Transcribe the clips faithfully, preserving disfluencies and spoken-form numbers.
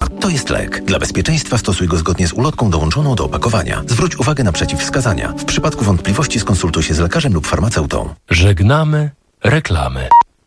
To jest lek. Dla bezpieczeństwa stosuj go zgodnie z ulotką dołączoną do opakowania. Zwróć uwagę na przeciwwskazania. W przypadku wątpliwości skonsultuj się z lekarzem lub farmaceutą. Żegnamy reklamy.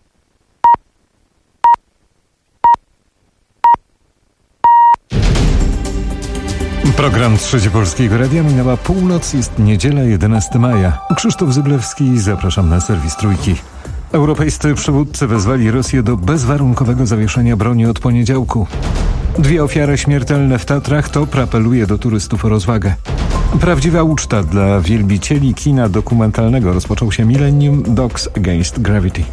Program Trzeci Polskiego Radia. Minęła północ, jest niedziela, jedenastego maja. Krzysztof Zyblewski, zapraszam na serwis Trójki. Europejscy przywódcy wezwali Rosję do bezwarunkowego zawieszenia broni od poniedziałku. Dwie ofiary śmiertelne w Tatrach, to apeluje do turystów o rozwagę. Prawdziwa uczta dla wielbicieli kina dokumentalnego. Rozpoczął się Millennium Dogs Against Gravity.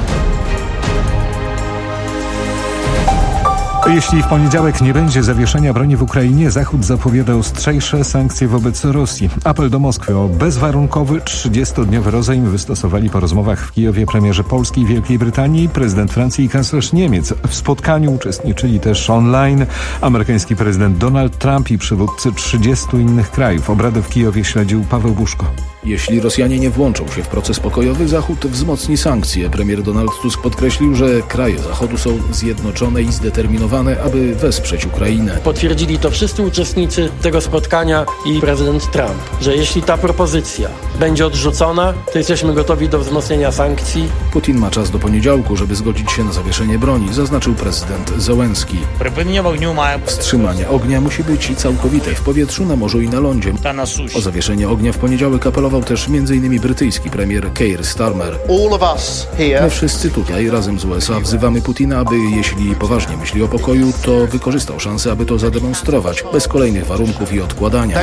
Jeśli w poniedziałek nie będzie zawieszenia broni w Ukrainie, Zachód zapowiada ostrzejsze sankcje wobec Rosji. Apel do Moskwy o bezwarunkowy trzydziestodniowy rozejm wystosowali po rozmowach w Kijowie premierzy Polski i Wielkiej Brytanii, prezydent Francji i kanclerz Niemiec. W spotkaniu uczestniczyli też online amerykański prezydent Donald Trump i przywódcy trzydziestu innych krajów. Obrady w Kijowie śledził Paweł Buszko. Jeśli Rosjanie nie włączą się w proces pokojowy, Zachód wzmocni sankcje. Premier Donald Tusk podkreślił, że kraje Zachodu są zjednoczone i zdeterminowane, aby wesprzeć Ukrainę. Potwierdzili to wszyscy uczestnicy tego spotkania i prezydent Trump, że jeśli ta propozycja będzie odrzucona, to jesteśmy gotowi do wzmocnienia sankcji. Putin ma czas do poniedziałku, żeby zgodzić się na zawieszenie broni, zaznaczył prezydent Zełenski. Wstrzymanie ognia musi być całkowite w powietrzu, na morzu i na lądzie. O zawieszenie ognia w poniedziałek apelował też m.in. brytyjski premier Keir Starmer. My wszyscy tutaj razem z U S A wzywamy Putina, aby jeśli poważnie myśli o pokoju, to wykorzystał szansę, aby to zademonstrować, bez kolejnych warunków i odkładania.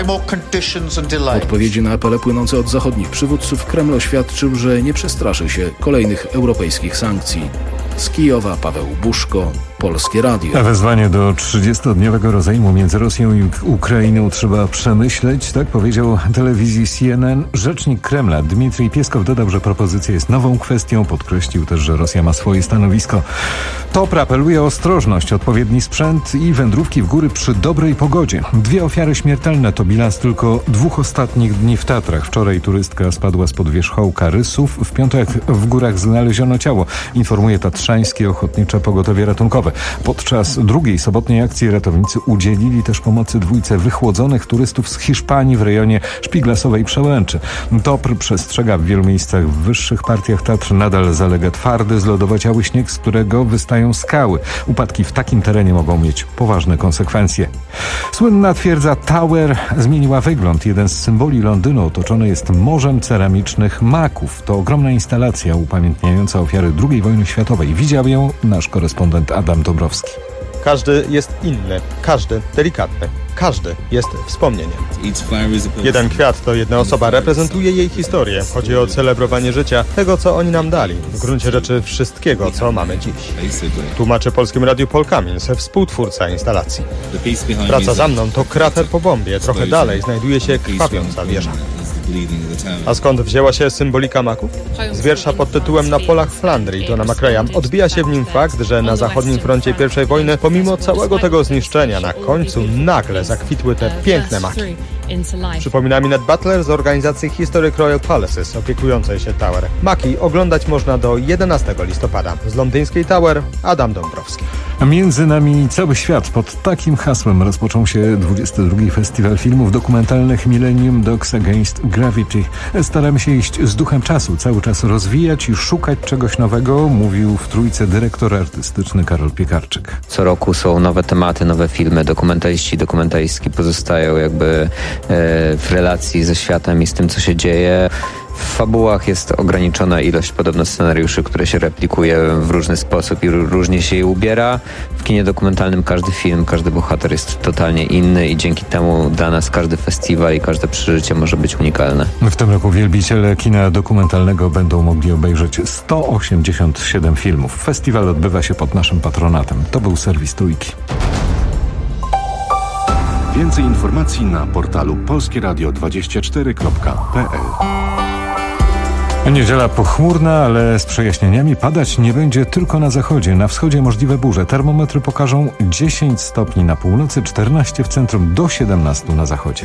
W odpowiedzi na apele płynące od zachodnich przywódców Kreml oświadczył, że nie przestraszy się kolejnych europejskich sankcji. Z Kijowa Paweł Buszko, Polskie Radio. A wezwanie do trzydziestodniowego rozejmu między Rosją i Ukrainą trzeba przemyśleć, tak powiedział telewizji C N N. Rzecznik Kremla Dmitrij Pieskow dodał, że propozycja jest nową kwestią. Podkreślił też, że Rosja ma swoje stanowisko. Top apeluje o ostrożność, odpowiedni sprzęt i wędrówki w góry przy dobrej pogodzie. Dwie ofiary śmiertelne to bilans tylko dwóch ostatnich dni w Tatrach. Wczoraj turystka spadła spod wierzchołka Rysów. W piątek w górach znaleziono ciało. Informuje Tatrzańskie Ochotnicze Pogotowie Ratunkowe. Podczas drugiej sobotniej akcji ratownicy udzielili też pomocy dwójce wychłodzonych turystów z Hiszpanii w rejonie Szpiglasowej Przełęczy. Topr przestrzega w wielu miejscach w wyższych partiach Tatr. Nadal zalega twardy, zlodowaciały śnieg, z którego wystają skały. Upadki w takim terenie mogą mieć poważne konsekwencje. Słynna twierdza Tower zmieniła wygląd. Jeden z symboli Londynu otoczony jest morzem ceramicznych maków. To ogromna instalacja upamiętniająca ofiary drugiej wojny światowej. Widział ją nasz korespondent Adam Dobrowski. Każdy jest inny, każdy delikatny, każdy jest wspomnieniem. Jeden kwiat to jedna osoba, reprezentuje jej historię. Chodzi o celebrowanie życia, tego co oni nam dali, w gruncie rzeczy wszystkiego, co mamy dziś. Tłumaczy Polskim Radiu Paul Cummins, współtwórca instalacji. Praca za mną to krater po bombie, trochę dalej znajduje się krwawiąca wieża. A skąd wzięła się symbolika maków? Z wiersza pod tytułem Na polach Flandrii Johna McRae'a odbija się w nim fakt, że na zachodnim froncie pierwszej wojny, pomimo całego tego zniszczenia, na końcu nagle zakwitły te piękne maki. Przypomina mi Ned Butler z organizacji Historic Royal Palaces opiekującej się Tower. Maki oglądać można do jedenastego listopada. Z londyńskiej Tower Adam Dąbrowski. Między nami cały świat. Pod takim hasłem rozpoczął się dwudziesty drugi Festiwal Filmów Dokumentalnych Millennium Dogs Against Gravity. Staramy się iść z duchem czasu, cały czas rozwijać i szukać czegoś nowego, mówił w Trójce dyrektor artystyczny Karol Piekarczyk. Co roku są nowe tematy, nowe filmy. Dokumentaliści, dokumentalistki pozostają jakby e, w relacji ze światem i z tym, co się dzieje. W fabułach jest ograniczona ilość podobno scenariuszy, które się replikuje w różny sposób i różnie się je ubiera. W kinie dokumentalnym każdy film, każdy bohater jest totalnie inny i dzięki temu dla nas każdy festiwal i każde przeżycie może być unikalne. W tym roku wielbiciele kina dokumentalnego będą mogli obejrzeć sto osiemdziesiąt siedem filmów. Festiwal odbywa się pod naszym patronatem. To był serwis Trójki. Więcej informacji na portalu polskieradio dwadzieścia cztery kropka p l. Niedziela pochmurna, ale z przejaśnieniami. Padać nie będzie tylko na zachodzie. Na wschodzie możliwe burze. Termometry pokażą dziesięć stopni na północy, czternaście w centrum, do siedemnastu na zachodzie.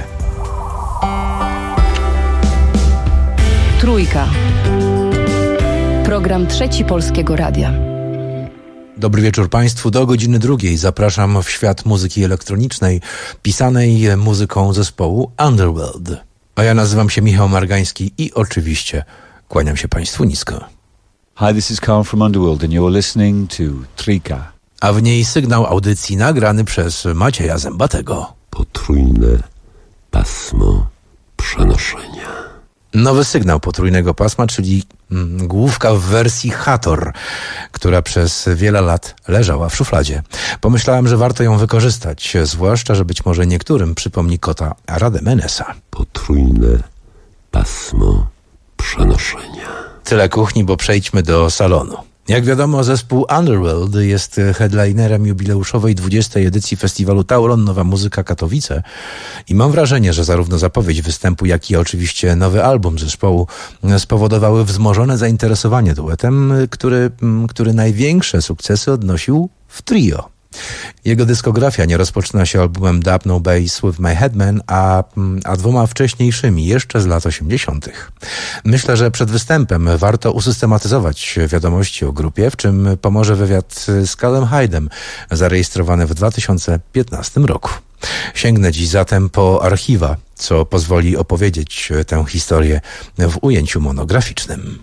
Trójka. Program Trzeci Polskiego Radia. Dobry wieczór Państwu. Do godziny drugiej zapraszam w świat muzyki elektronicznej, pisanej muzyką zespołu Underworld. A ja nazywam się Michał Margański i oczywiście kłaniam się Państwu nisko. Hi, this is Carl from Underworld and you're listening to Trika. A w niej sygnał audycji nagrany przez Macieja Zębatego. Potrójne pasmo przenoszenia. Nowy sygnał potrójnego pasma, czyli mm, główka w wersji Hathor, która przez wiele lat leżała w szufladzie. Pomyślałem, że warto ją wykorzystać, zwłaszcza, że być może niektórym przypomni kota Rademenesa. Potrójne pasmo przenoszenia. Tyle kuchni, bo przejdźmy do salonu. Jak wiadomo, zespół Underworld jest headlinerem jubileuszowej dwudziestej edycji festiwalu Tauron Nowa Muzyka Katowice i mam wrażenie, że zarówno zapowiedź występu, jak i oczywiście nowy album zespołu spowodowały wzmożone zainteresowanie duetem, który, który największe sukcesy odnosił w trio. Jego dyskografia nie rozpoczyna się albumem Dub No Bass with My Headman, a, a dwoma wcześniejszymi, jeszcze z lat osiemdziesiątych. Myślę, że przed występem warto usystematyzować wiadomości o grupie, w czym pomoże wywiad z Calem Hydem, zarejestrowany w dwa tysiące piętnastym roku. Sięgnę dziś zatem po archiwa, co pozwoli opowiedzieć tę historię w ujęciu monograficznym.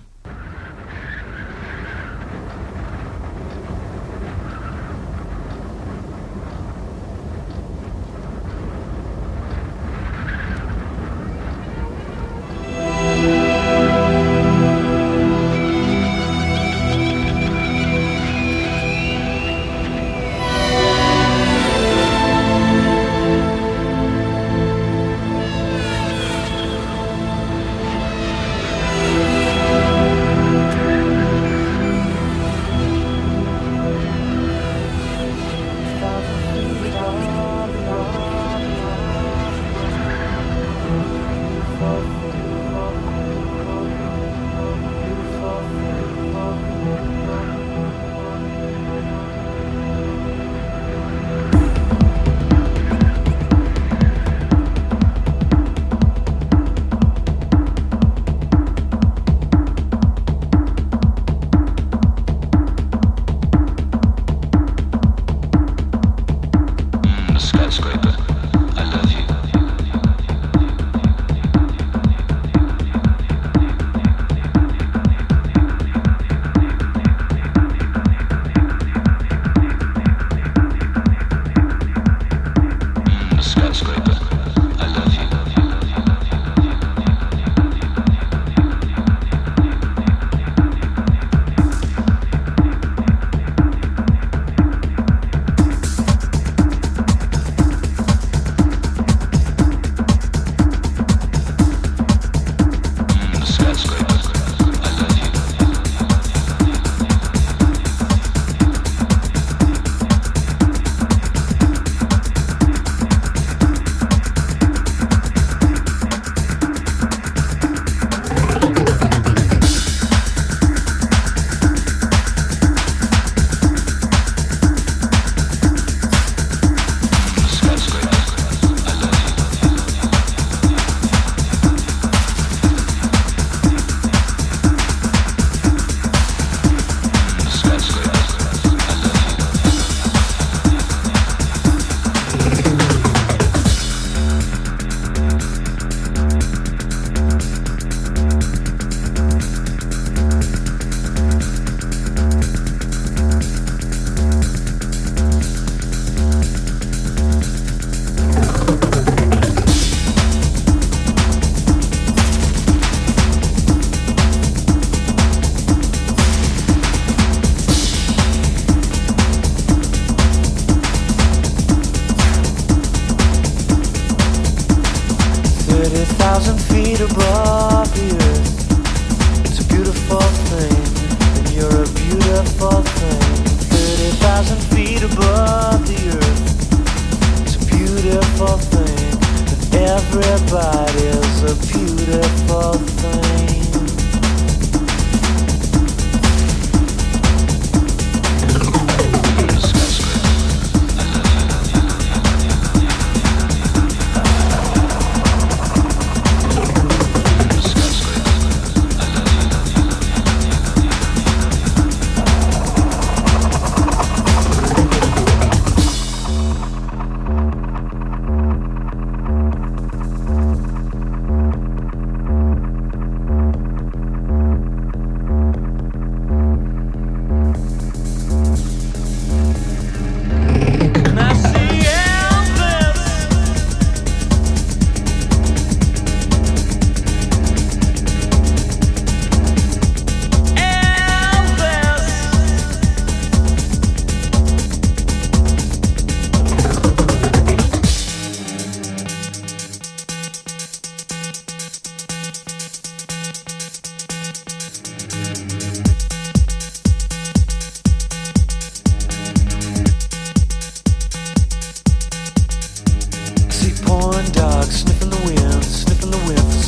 Everybody's a beautiful thing.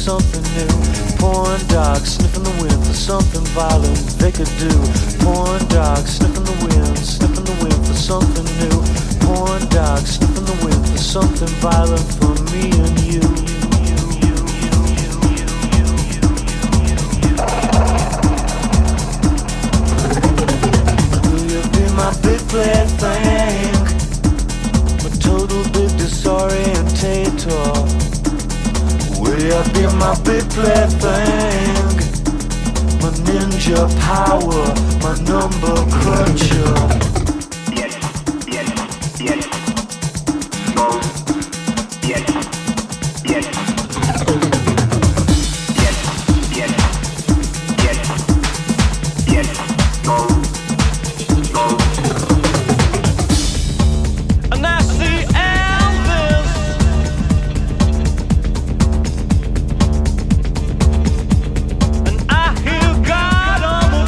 something new. Pouring dark, sniffing the wind for something violent they could do. Pouring dark, sniffing the wind, sniffing the wind for something new. Pouring dark, sniffing the wind for something violent for me and you. Will you be my big plaything? My total big disorientator. Will you be my big plaything? My ninja power, my number cruncher. Yes, yes, yes. Go. Yes, yes. Yes, yes, yes. Yes, go. Go. And I see Elvis. And I hear God on the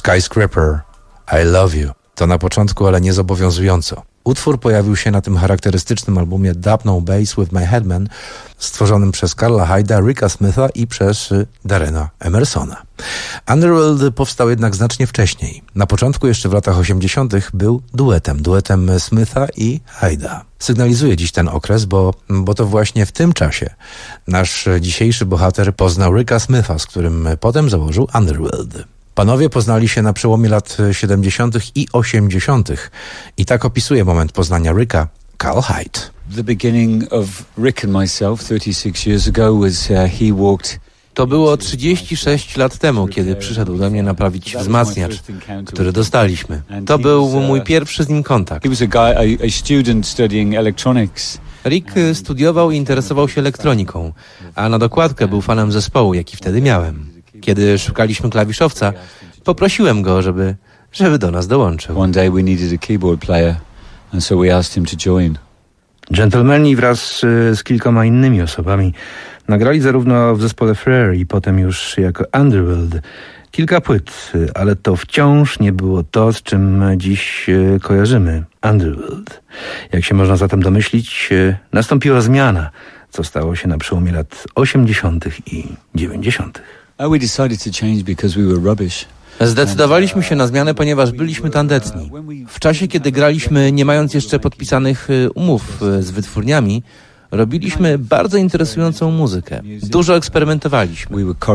Skyscraper, I Love You. To na początku, ale nie zobowiązująco. Utwór pojawił się na tym charakterystycznym albumie Dub No Bass with My Headman, stworzonym przez Carla Hyda, Ricka Smitha i przez Darrena Emersona. Underworld powstał jednak znacznie wcześniej. Na początku, jeszcze w latach osiemdziesiątych, był duetem, duetem Smitha i Hyda. Sygnalizuje dziś ten okres, bo, bo to właśnie w tym czasie nasz dzisiejszy bohater poznał Ricka Smitha, z którym potem założył Underworld. Panowie poznali się na przełomie lat siedemdziesiątych i osiemdziesiątych i tak opisuje moment poznania Ricka Carl Hyde. The beginning of Rick and myself thirty-six years ago was uh, he walked. To było trzydzieści sześć lat temu, kiedy przyszedł do mnie naprawić wzmacniacz, który dostaliśmy. To był mój pierwszy z nim kontakt. He was a guy, a, a student studying electronics. Rick studiował i interesował się elektroniką, a na dokładkę był fanem zespołu, jaki wtedy miałem. Kiedy szukaliśmy klawiszowca, poprosiłem go, żeby, żeby do nas dołączył. One day we needed a keyboard player, and so we asked him to join. Gentlemani wraz z kilkoma innymi osobami nagrali zarówno w zespole Frere i potem już jako Underworld kilka płyt, ale to wciąż nie było to, z czym dziś kojarzymy Underworld. Jak się można zatem domyślić, nastąpiła zmiana, co stało się na przełomie lat osiemdziesiątych i dziewięćdziesiątych. We decided to change because we were rubbish. Zdecydowaliśmy się na zmianę, ponieważ byliśmy tandetni. W czasie, kiedy graliśmy, nie mając jeszcze podpisanych umów z wytwórniami, robiliśmy bardzo interesującą muzykę. Dużo eksperymentowaliśmy.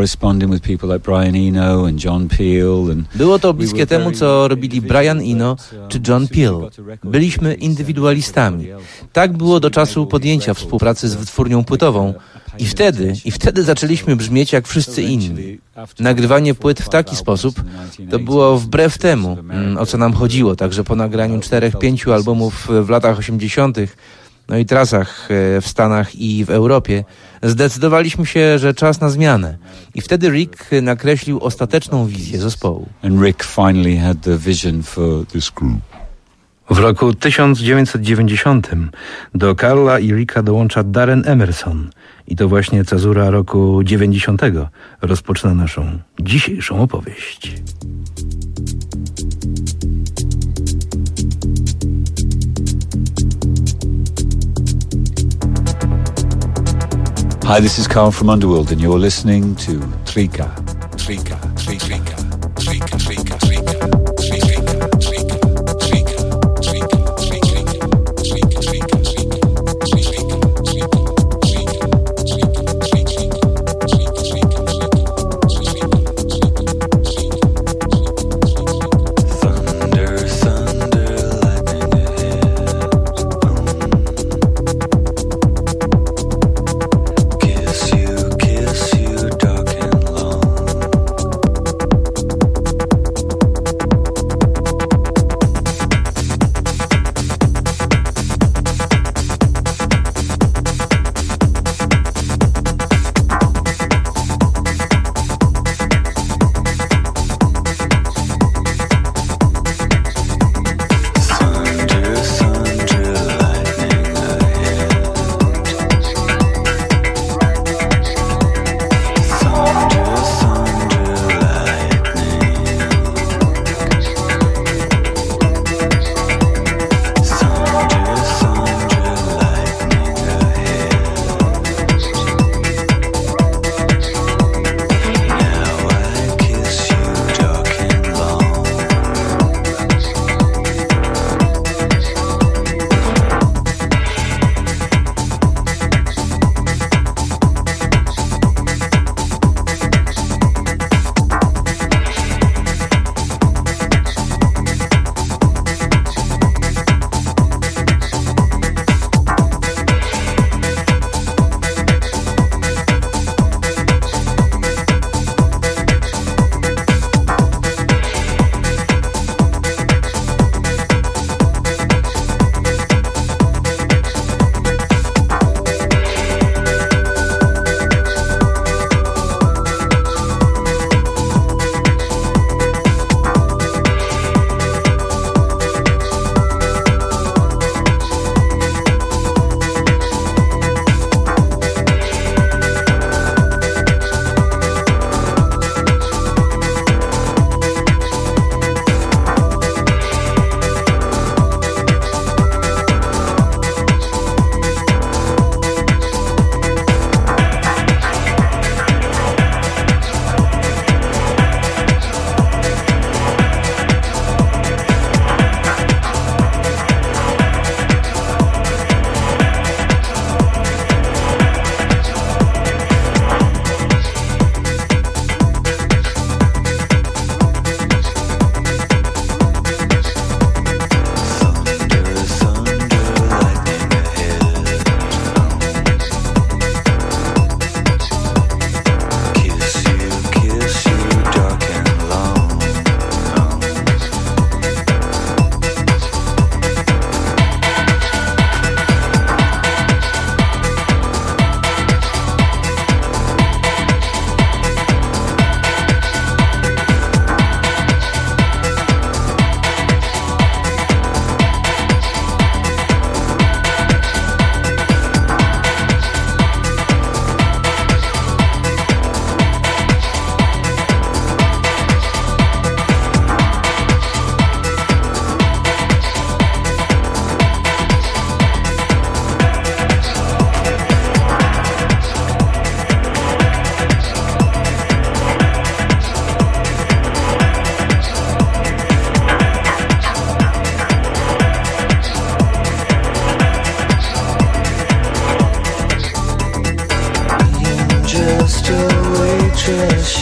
Było to bliskie temu, co robili Brian Eno czy John Peel. Byliśmy indywidualistami. Tak było do czasu podjęcia współpracy z wytwórnią płytową. I wtedy, i wtedy zaczęliśmy brzmieć jak wszyscy inni. Nagrywanie płyt w taki sposób to było wbrew temu, o co nam chodziło. Także po nagraniu czterech, pięciu albumów w latach osiemdziesiątych, no i trasach w Stanach i w Europie, zdecydowaliśmy się, że czas na zmianę. I wtedy Rick nakreślił ostateczną wizję zespołu. And Rick finally had the vision for this group. W roku tysiąc dziewięćset dziewięćdziesiątym do Carla i Ricka dołącza Darren Emerson. I to właśnie cezura roku dziewięćdziesiątego rozpoczyna naszą dzisiejszą opowieść. Hi, this is Carl from Underworld and you're listening to Trika. Trika, Trika, Trika, Trika, Trika, Trika.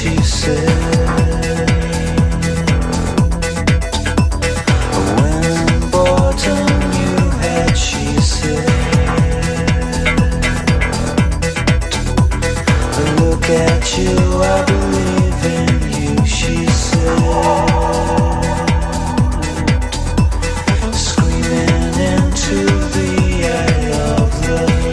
she said. When bought a new head, she said. Look at you, I believe in you, she said. Screaming into the eye of the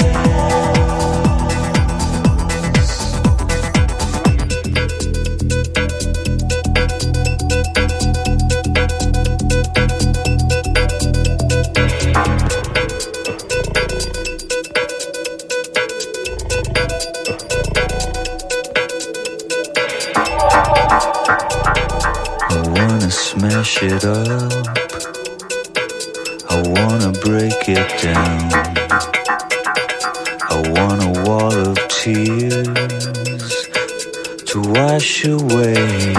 smash it up, I wanna break it down, I want a wall of tears to wash away.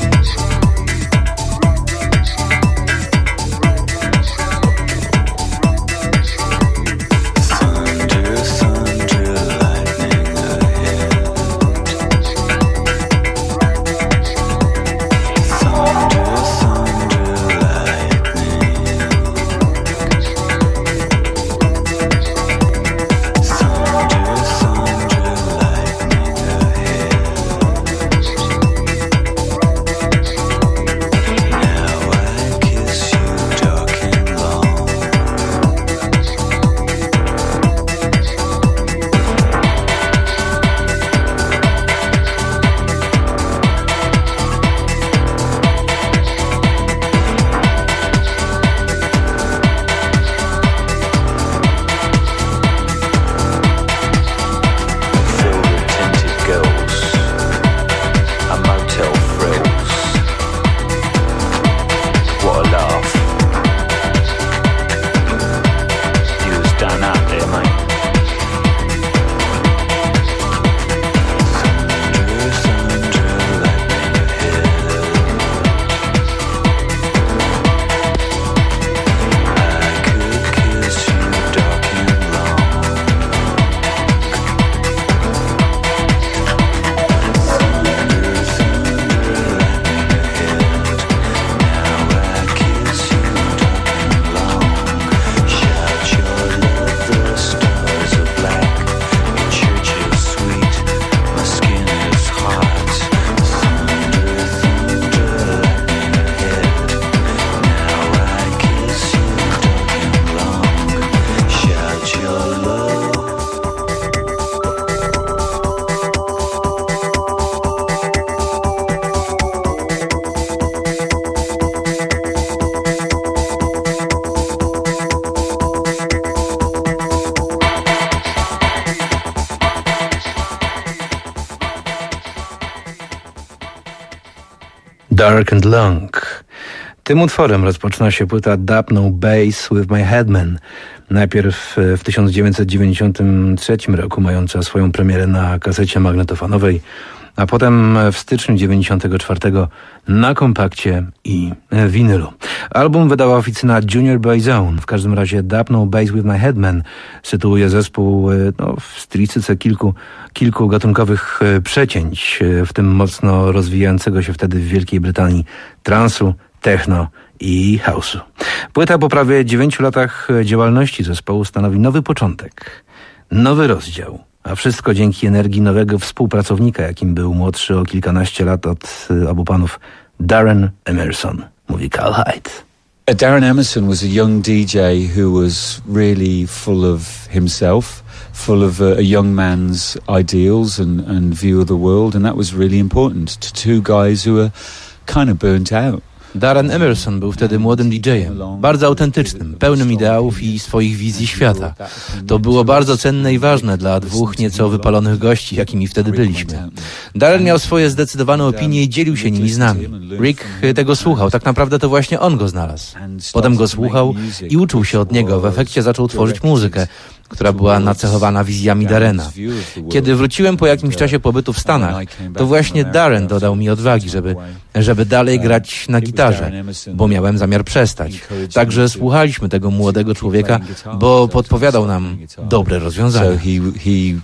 Dark and Long. Tym utworem rozpoczyna się płyta Dub No Bass with My Headman. Najpierw w tysiąc dziewięćset dziewięćdziesiątym trzecim roku, mająca swoją premierę na kasecie magnetofonowej, a potem w styczniu dziewięćdziesiątego czwartego na kompakcie i winylu. Album wydała oficyna Junior Boys Own. W każdym razie Dub No Bass with My Headman sytuuje zespół no, w stylistyce kilku, kilku gatunkowych przecięć, w tym mocno rozwijającego się wtedy w Wielkiej Brytanii transu, techno i house'u. Płyta po prawie dziewięciu latach działalności zespołu stanowi nowy początek, nowy rozdział. A wszystko dzięki energii nowego współpracownika, jakim był młodszy o kilkanaście lat od obu panów Darren Emerson, mówi Carl Hyde. Darren Emerson was a young D J who was really full of himself, full of a, a young man's ideals and, and view of the world, and that was really important to two guys who were kind of burnt out. Darren Emerson był wtedy młodym D J-em, bardzo autentycznym, pełnym ideałów i swoich wizji świata. To było bardzo cenne i ważne dla dwóch nieco wypalonych gości, jakimi wtedy byliśmy. Darren miał swoje zdecydowane opinie i dzielił się nimi z nami. Rick tego słuchał, tak naprawdę to właśnie on go znalazł. Potem go słuchał i uczył się od niego, w efekcie zaczął tworzyć muzykę, która była nacechowana wizjami Darrena. Kiedy wróciłem po jakimś czasie pobytu w Stanach, to właśnie Darren dodał mi odwagi, żeby, żeby dalej grać na gitarze, bo miałem zamiar przestać. Także słuchaliśmy tego młodego człowieka, bo podpowiadał nam dobre rozwiązania.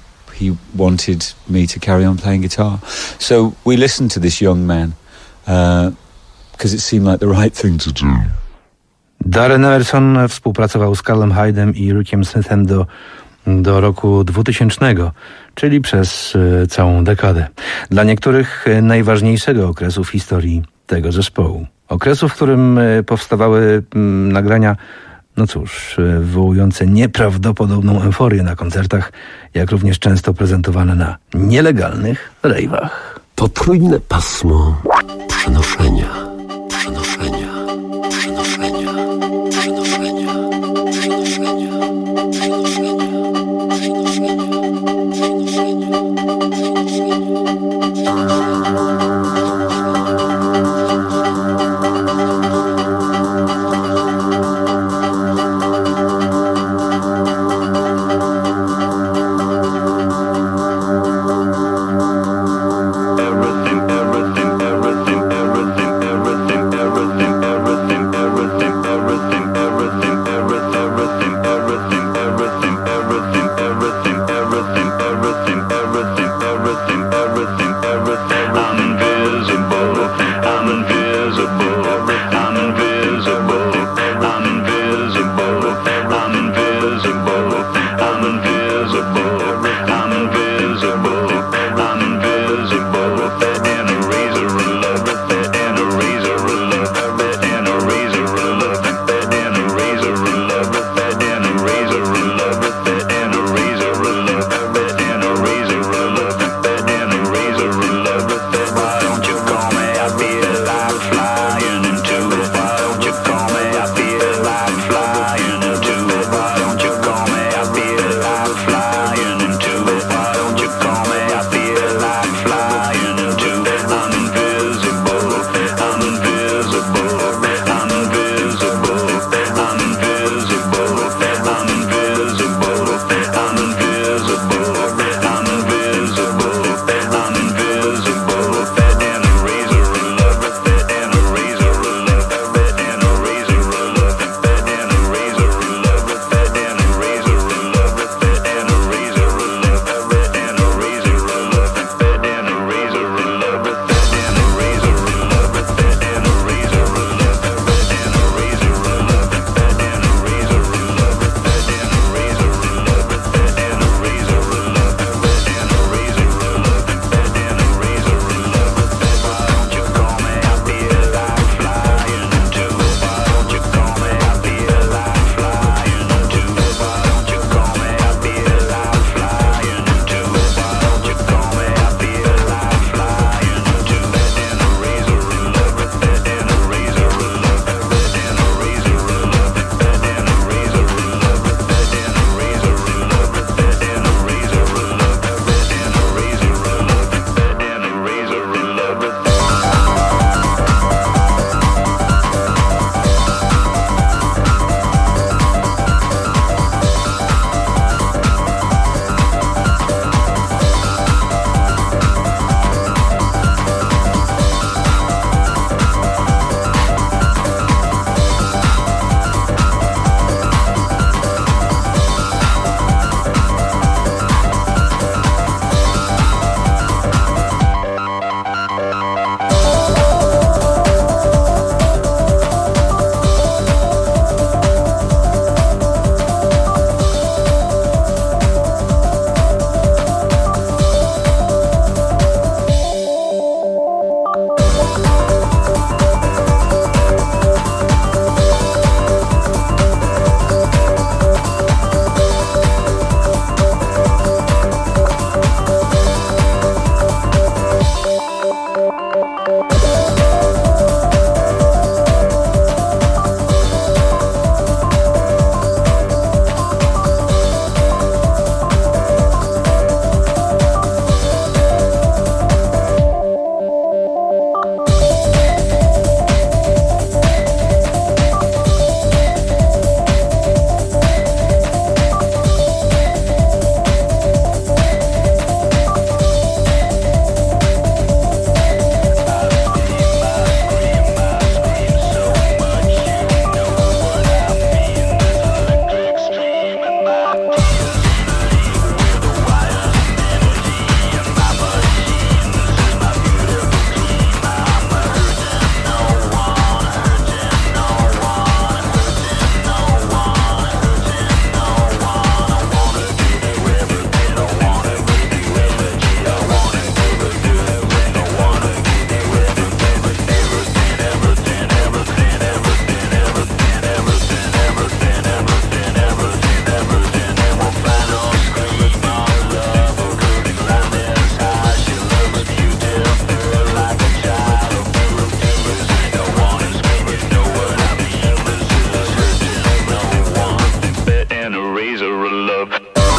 he wanted me to carry on playing guitar. So we listened to this young man because uh, it seemed like the right thing to do. Darren Everson współpracował z Carlem Hyde'em i Rickiem Smithem do, do roku dwutysięcznego, czyli przez y, całą dekadę. Dla niektórych y, najważniejszego okresu w historii tego zespołu. Okresu, w którym y, powstawały y, nagrania, no cóż, y, wywołujące nieprawdopodobną euforię na koncertach, jak również często prezentowane na nielegalnych rejwach. Potrójne pasmo przenoszenia, przenoszenia. Everything, everything, everything, everything, everything. love.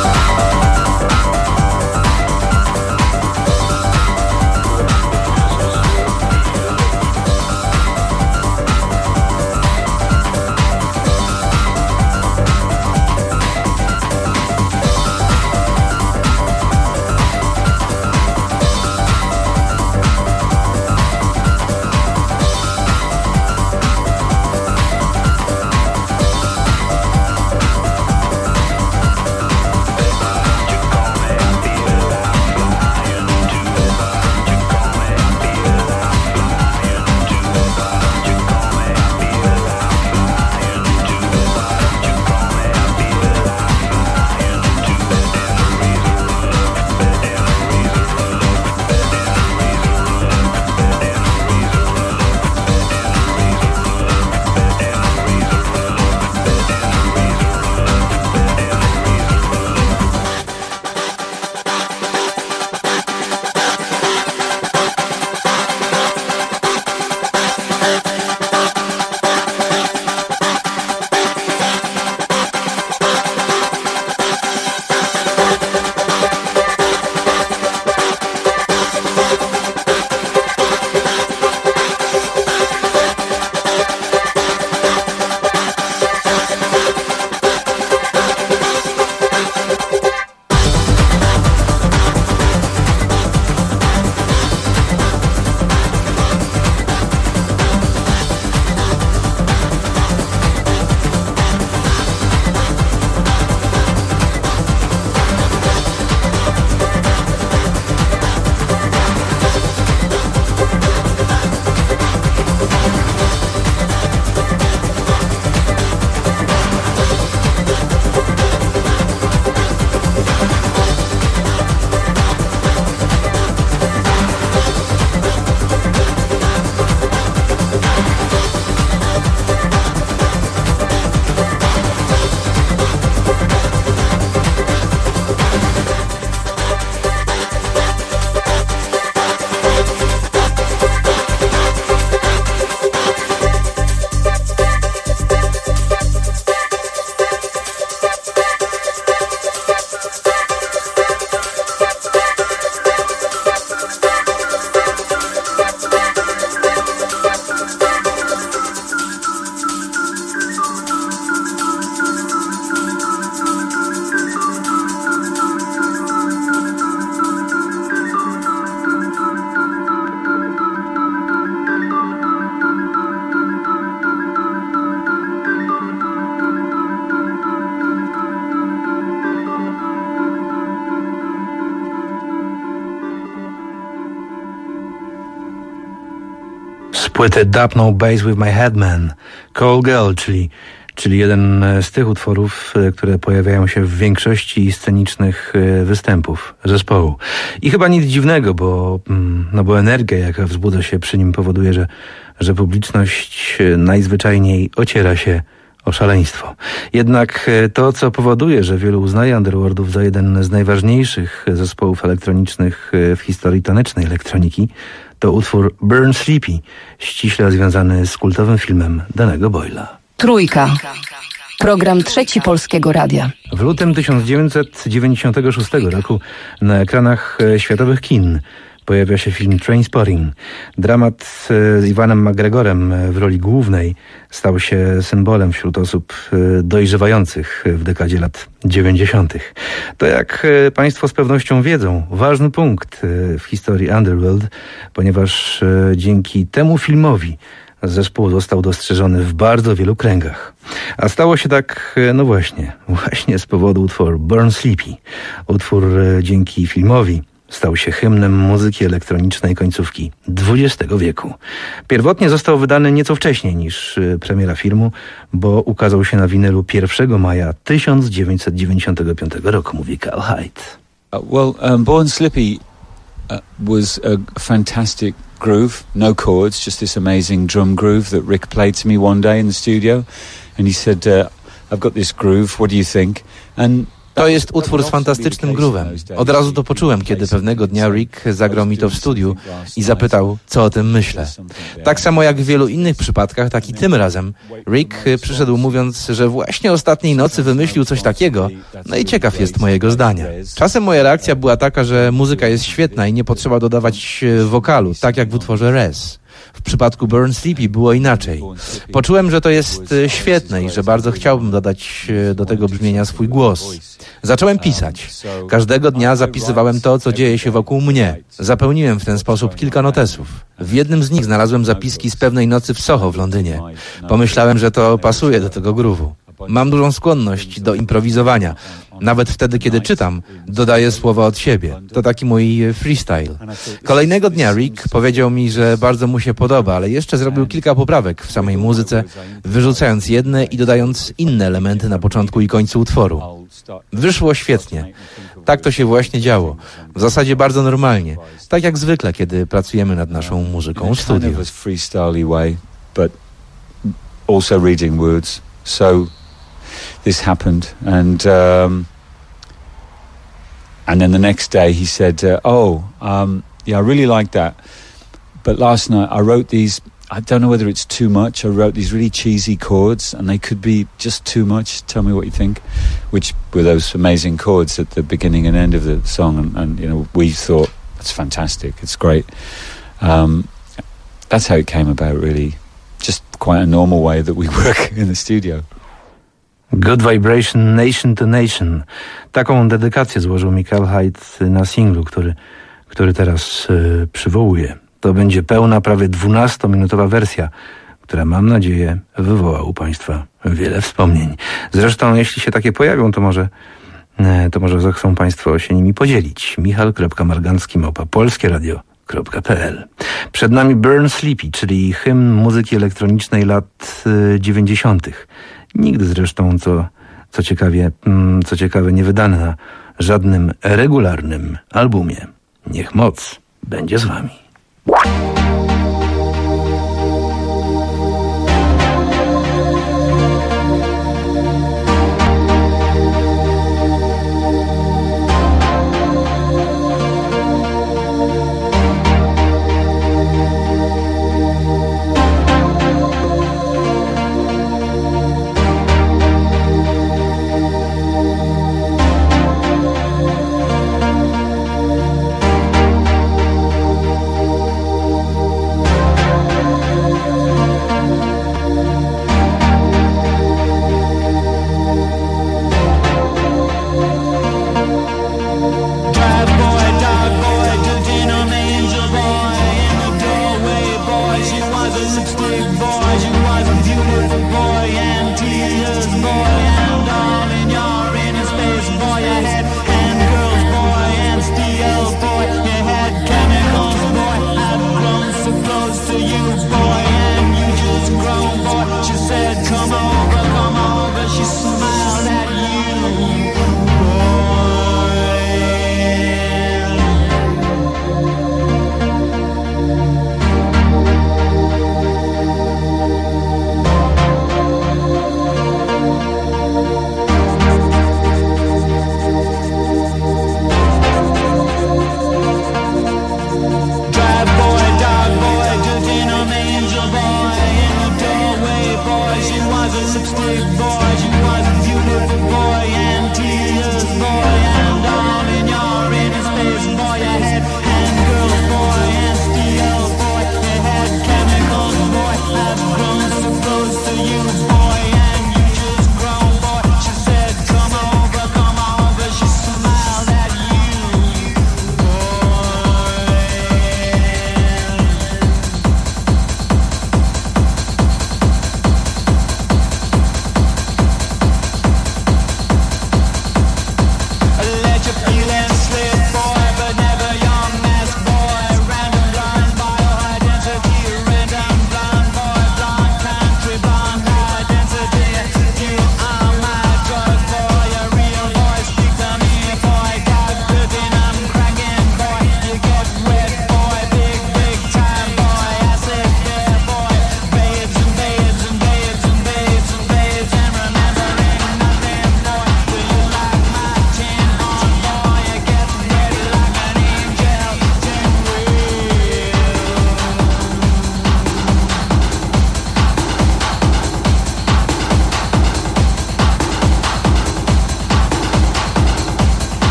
Płytę Dub No Bass With My Headman, Call Girl, czyli, czyli jeden z tych utworów, które pojawiają się w większości scenicznych występów zespołu. I chyba nic dziwnego, bo, no bo energia, jaka wzbudza się przy nim, powoduje, że, że publiczność najzwyczajniej ociera się o szaleństwo. Jednak to, co powoduje, że wielu uznaje Underworldów za jeden z najważniejszych zespołów elektronicznych w historii tanecznej elektroniki, to utwór Burn Sleepy, ściśle związany z kultowym filmem Danny'ego Boyla. Trójka. Program Trzeci Polskiego Radia. W lutym tysiąc dziewięćset dziewięćdziesiątego szóstego roku na ekranach światowych kin pojawia się film Trainspotting. Dramat z Iwanem McGregorem w roli głównej stał się symbolem wśród osób dojrzewających w dekadzie lat dziewięćdziesiątych. To, jak Państwo z pewnością wiedzą, ważny punkt w historii Underworld, ponieważ dzięki temu filmowi zespół został dostrzeżony w bardzo wielu kręgach. A stało się tak, no właśnie, właśnie z powodu utworu Burn Sleepy. Utwór dzięki filmowi stał się hymnem muzyki elektronicznej końcówki dwudziestego wieku. Pierwotnie został wydany nieco wcześniej niż premiera filmu, bo ukazał się na winylu pierwszego maja tysiąc dziewięćset dziewięćdziesiątego piątego roku, mówi Carl Hyde. Uh, well, um, Born Slippy uh, was a fantastic groove, no chords, just this amazing drum groove that Rick played to me one day in the studio. And he said, uh, I've got this groove, what do you think? And To jest utwór z fantastycznym groovem. Od razu to poczułem, kiedy pewnego dnia Rick zagrał mi to w studiu i zapytał, co o tym myślę. Tak samo jak w wielu innych przypadkach, tak i tym razem. Rick przyszedł mówiąc, że właśnie ostatniej nocy wymyślił coś takiego, no i ciekaw jest mojego zdania. Czasem moja reakcja była taka, że muzyka jest świetna i nie potrzeba dodawać wokalu, tak jak w utworze Res. W przypadku Burn Sleepy było inaczej. Poczułem, że to jest świetne i że bardzo chciałbym dodać do tego brzmienia swój głos. Zacząłem pisać. Każdego dnia zapisywałem to, co dzieje się wokół mnie. Zapełniłem w ten sposób kilka notesów. W jednym z nich znalazłem zapiski z pewnej nocy w Soho w Londynie. Pomyślałem, że to pasuje do tego groove'u. Mam dużą skłonność do improwizowania. Nawet wtedy, kiedy czytam, dodaję słowa od siebie. To taki mój freestyle. Kolejnego dnia Rick powiedział mi, że bardzo mu się podoba, ale jeszcze zrobił kilka poprawek w samej muzyce, wyrzucając jedne i dodając inne elementy na początku i końcu utworu. Wyszło świetnie. Tak to się właśnie działo. W zasadzie bardzo normalnie. Tak jak zwykle, kiedy pracujemy nad naszą muzyką w studiu. This happened, and um, and then the next day he said, uh, "Oh, um, yeah, I really liked that, but last night I wrote these. I don't know whether it's too much. I wrote these really cheesy chords, and they could be just too much. Tell me what you think." Which were those amazing chords at the beginning and end of the song, and, and you know, we thought that's fantastic. It's great. Um, that's how it came about, really. Just quite a normal way that we work in the studio. Good Vibration, Nation to Nation. Taką dedykację złożył Michael Hyde na singlu, który, który teraz yy, przywołuje. To będzie pełna, prawie dwunastominutowa wersja, która, mam nadzieję, wywoła u Państwa wiele wspomnień. Zresztą, jeśli się takie pojawią, to może, yy, to może zechcą Państwo się nimi podzielić. michal kropka margancki małpa polskie radio kropka p l. Przed nami Burn Sleepy, czyli hymn muzyki elektronicznej lat yy, dziewięćdziesiątych. Nigdy zresztą, co, co, ciekawie, co ciekawe, nie wydane na żadnym regularnym albumie. Niech moc będzie z Wami.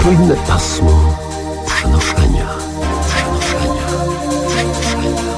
Potrójne pasmo przenoszenia. Przenoszenia. Przenoszenia.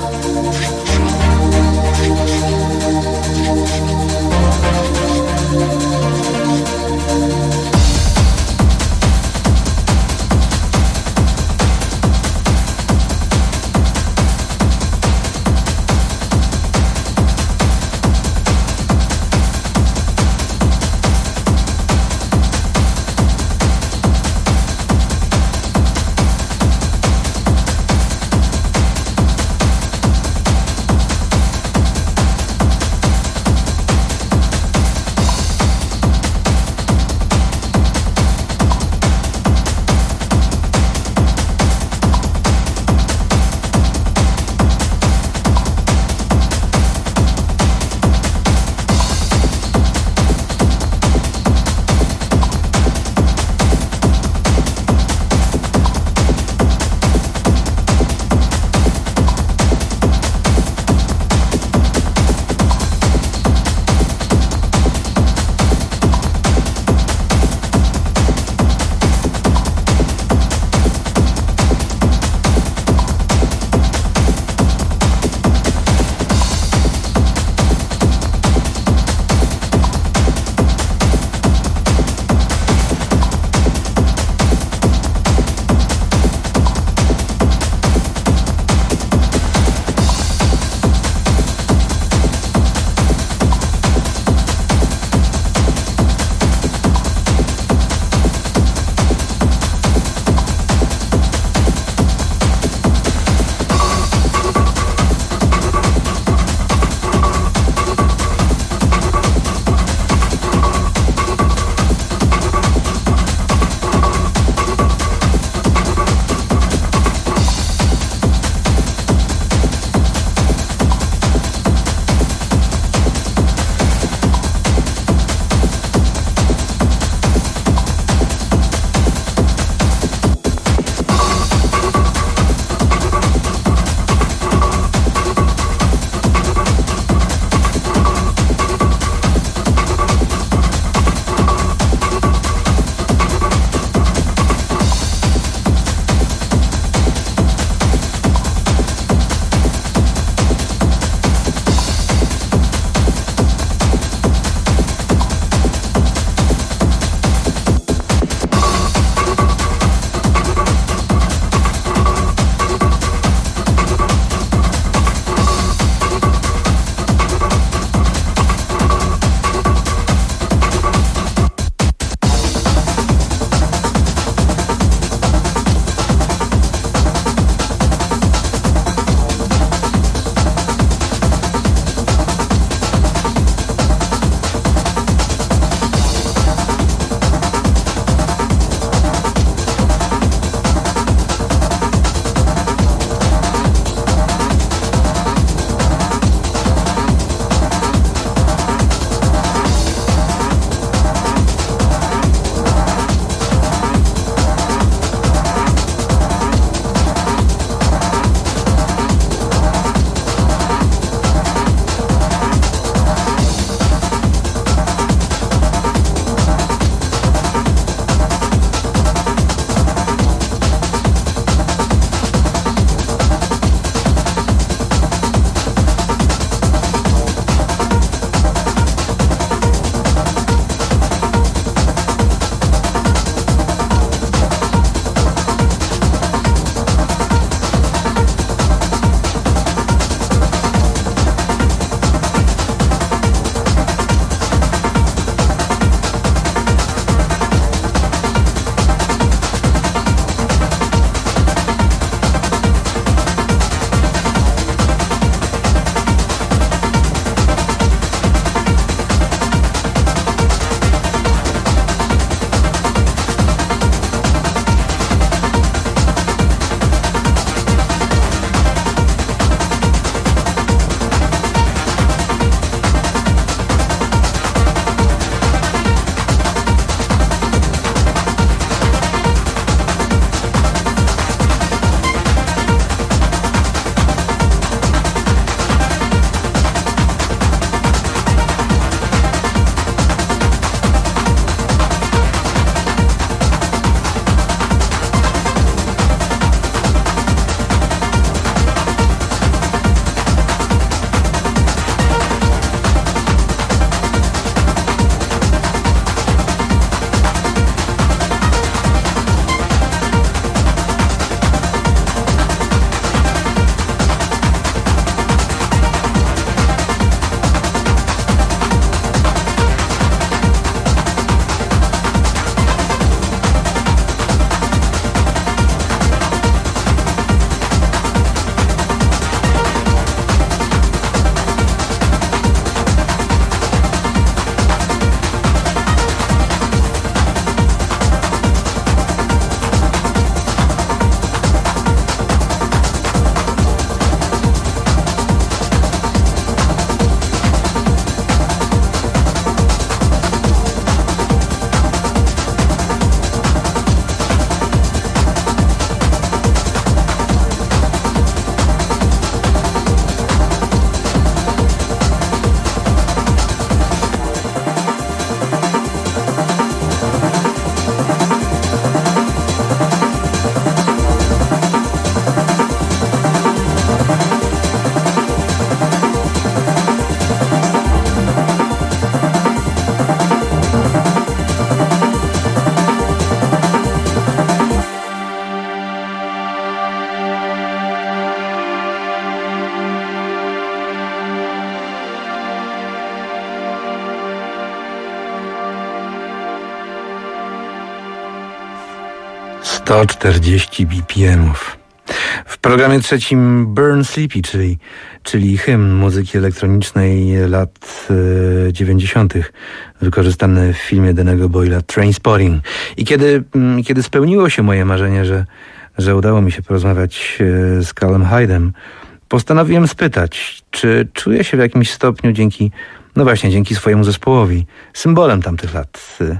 sto czterdzieści B P M-ów. W programie trzecim Burn Sleepy, czyli, czyli hymn muzyki elektronicznej lat e, dziewięćdziesiątych, wykorzystany w filmie Danny'ego Boyla Trainspotting. I kiedy, m, kiedy spełniło się moje marzenie, że, że udało mi się porozmawiać e, z Callum Hyde'em, postanowiłem spytać, czy czuje się w jakimś stopniu dzięki, no właśnie, dzięki swojemu zespołowi, symbolem tamtych lat. E,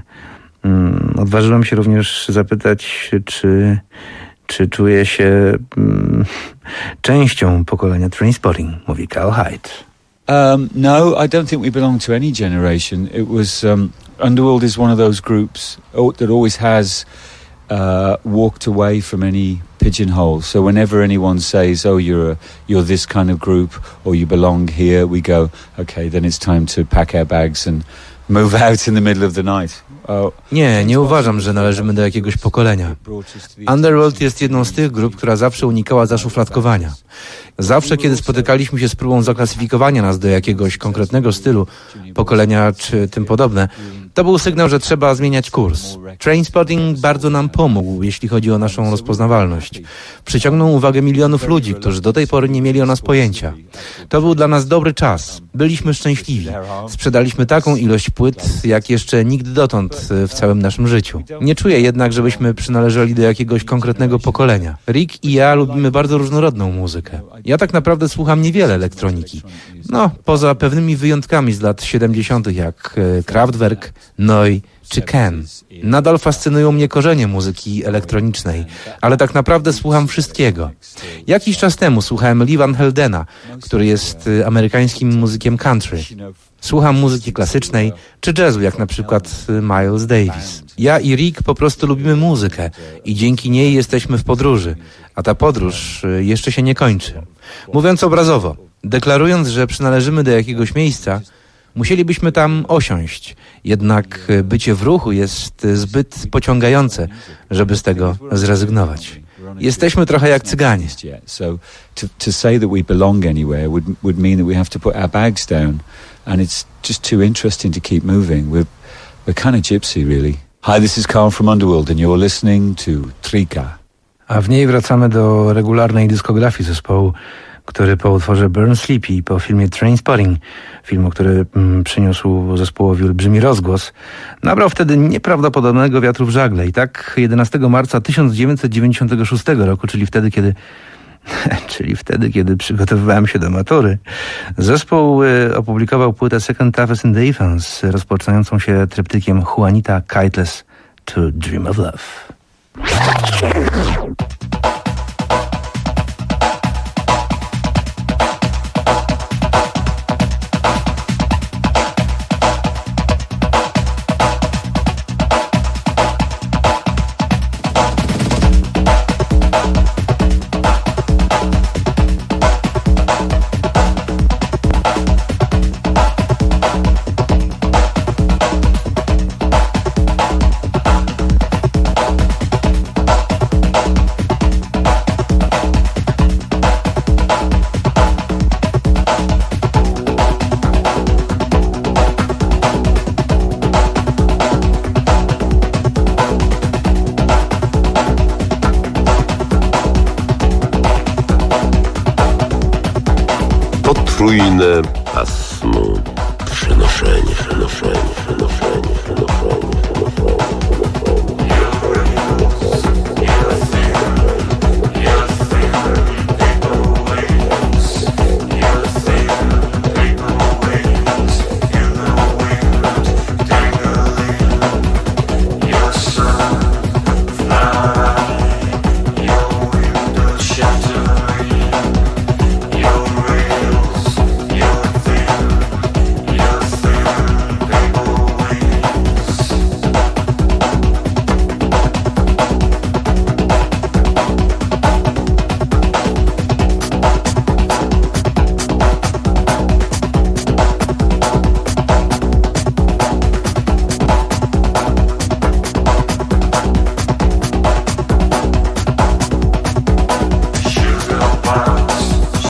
m, odważyłem się również zapytać, czy... Czy czuje się mm, częścią pokolenia Trainspotting, mówi Cal Hyde. Um, no, I don't think we belong to any generation. It was um, Underworld is one of those groups that always has uh, walked away from any pigeonhole. So whenever anyone says, "Oh, you're a, you're this kind of group," or "You belong here," we go, "Okay, then it's time to pack our bags and move out in the middle of the night." Nie, nie uważam, że należymy do jakiegoś pokolenia. Underworld jest jedną z tych grup, która zawsze unikała zaszufladkowania. Zawsze, kiedy spotykaliśmy się z próbą zaklasyfikowania nas do jakiegoś konkretnego stylu, pokolenia czy tym podobne, to był sygnał, że trzeba zmieniać kurs. Trainspotting bardzo nam pomógł, jeśli chodzi o naszą rozpoznawalność. Przyciągnął uwagę milionów ludzi, którzy do tej pory nie mieli o nas pojęcia. To był dla nas dobry czas. Byliśmy szczęśliwi. Sprzedaliśmy taką ilość płyt, jak jeszcze nigdy dotąd w całym naszym życiu. Nie czuję jednak, żebyśmy przynależeli do jakiegoś konkretnego pokolenia. Rick i ja lubimy bardzo różnorodną muzykę. Ja tak naprawdę słucham niewiele elektroniki. No, poza pewnymi wyjątkami z lat siedemdziesiątych, jak Kraftwerk, Neu czy Ken. Nadal fascynują mnie korzenie muzyki elektronicznej, ale tak naprawdę słucham wszystkiego. Jakiś czas temu słuchałem Lee Van Heldena, który jest amerykańskim muzykiem country. Słucham muzyki klasycznej czy jazzu, jak na przykład Miles Davis. Ja i Rick po prostu lubimy muzykę i dzięki niej jesteśmy w podróży, a ta podróż jeszcze się nie kończy. Mówiąc obrazowo, deklarując, że przynależymy do jakiegoś miejsca, musielibyśmy tam osiąść, jednak bycie w ruchu jest zbyt pociągające, żeby z tego zrezygnować. Jesteśmy trochę jak Cyganie. So to, to say that we belong anywhere would, would mean that we have to put our bags down, and it's just too interesting to keep moving. We're, we're kind of gypsy, really. Hi, this is Carl from Underworld and you're listening to Trika. A w niej wracamy do regularnej dyskografii zespołu, który po utworze Burn Sleepy i po filmie Trainspotting, filmu, który mm, przyniósł zespołowi olbrzymi rozgłos, nabrał wtedy nieprawdopodobnego wiatru w żagle. I tak jedenastego marca tysiąc dziewięćset dziewięćdziesiątego szóstego roku, czyli wtedy, kiedy czyli wtedy, kiedy przygotowywałem się do matury, zespół y, opublikował płytę Second Toughest in the Events, rozpoczynającą się tryptykiem Juanita Kiteless to Dream of Love. Potrójne